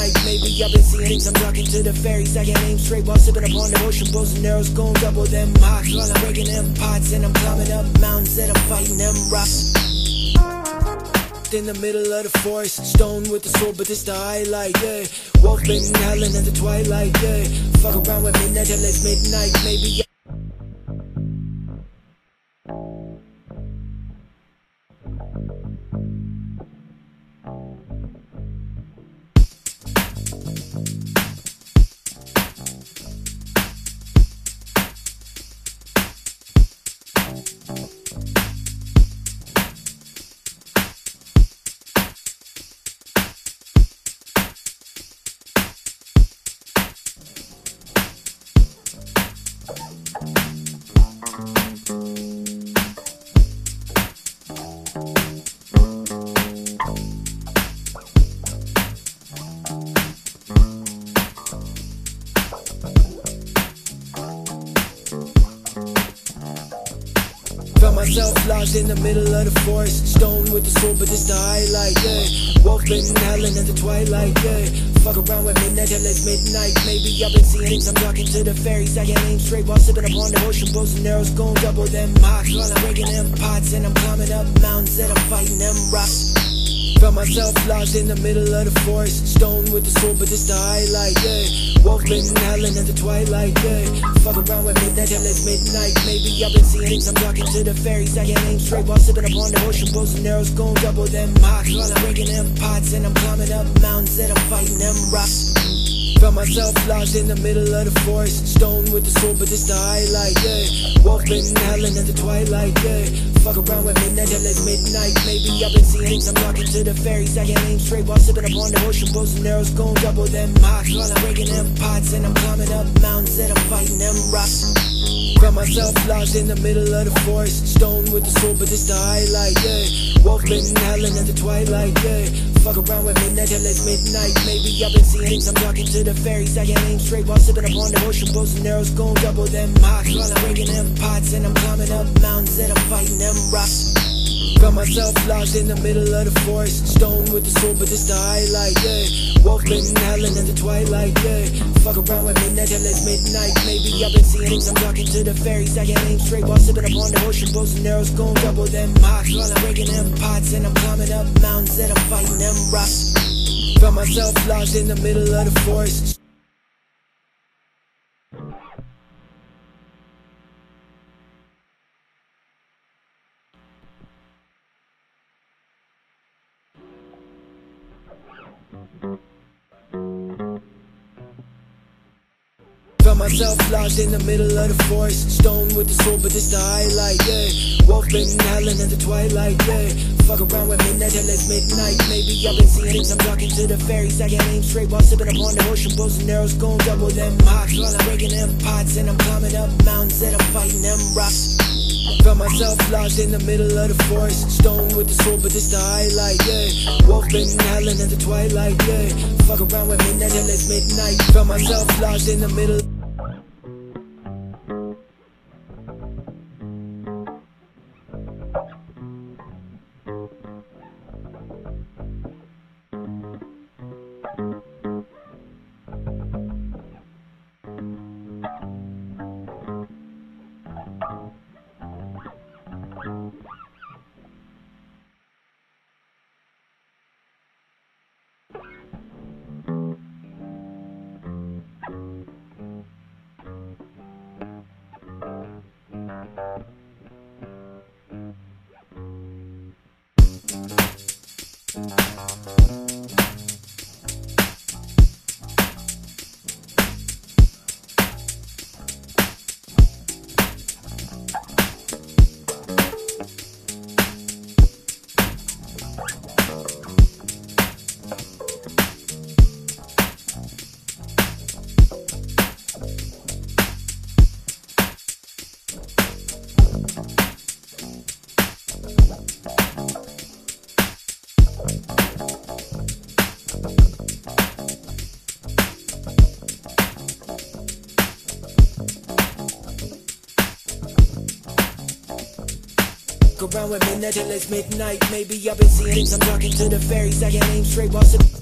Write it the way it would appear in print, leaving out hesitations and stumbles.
midnight. Maybe I've been seeing things, I'm talking to the fairies. I can aim straight while sipping upon the ocean. Bows and arrows gon' double them hawks while I'm breaking them pots. And I'm climbing up mountains and I'm fighting them rocks. In the middle of the forest, stone with the sword, but this the highlight, yeah. Wolfman howling in the twilight, yeah. Fuck around with midnight till it's midnight, maybe. Found myself lost in the middle of the forest, stone with the sword, but this the highlight, yeah. Wolfman howling in the twilight, yeah. Fuck around with midnight till it's midnight. Maybe I've been seeing things, I'm talking to the fairies. I can aim straight while sipping upon the ocean. Bows and arrows gon' double them hawks while I'm breaking them pots. And I'm climbing up mountains and I'm fighting them rocks. Found myself lost in the middle of the forest, stone with the sword, but this the highlight, yeah. Wolfman howling in the twilight, yeah. Fuck around with midnight till it's midnight. Maybe I've been seeing things, I'm talking to the fairies. I can aim straight while sipping upon the ocean. Bows and arrows gon' double them hawks while I'm breaking them pots. And I'm climbing up mountains and I'm fighting them rocks. Found myself lost in the middle of the forest, stone with the sword, but this the highlight, yeah. Wolfman howling in the twilight, yeah. Fuck around with midnight till it's midnight. Maybe I've been seeing things, I'm talking to the fairies. I can aim straight while sipping upon the ocean. Bows and arrows gon' double them hawks while I'm breaking them pots. And I'm climbing up mountains and I'm fighting them rocks. Found myself lost in the middle of the forest, stone with the sword, but this the highlight, yeah. Wolfman howling in the twilight, yeah. Fuck around with midnight till it's midnight. Maybe I've been seeing things, I'm talking to the fairies. I can aim straight while sipping upon the ocean. Bows and arrows gon' double them hawks while I'm breaking them pots. And I'm climbing up mountains and I'm fighting them rocks. Found myself lost in the middle of the forest, stone with the sword, but this the highlight, yeah. Wolfman howling in the twilight, yeah. Fuck around with midnight till it's midnight. Maybe I've been seeing things, I'm talking to the fairies. I can aim straight while sipping upon the ocean. Bows and arrows gon' double them hawks while I'm breaking them pots. And I'm climbing up mountains and I'm fighting them rocks. Found myself lost in the middle of the forest. Found myself lost in the middle of the forest, stone with the sword, but this the highlight, yeah. Wolfman howling in the twilight, yeah. Fuck around with midnight till it's midnight. Maybe I've been seeing things, I'm talking to the fairies. I can aim straight while sipping upon the ocean. Bows and arrows gon' double them hawks while I'm breaking them pots. And I'm climbing up mountains and I'm fighting them rocks. Found myself lost in the middle of the forest, stone with the sword, but this the highlight, yeah. Wolfman howling in the twilight, yeah. Fuck around with midnight till it's midnight. Found myself lost in the middle. Around with midnight till it's midnight. Maybe I've been seeing things, I'm talking to the fairies. I can aim straight while sipping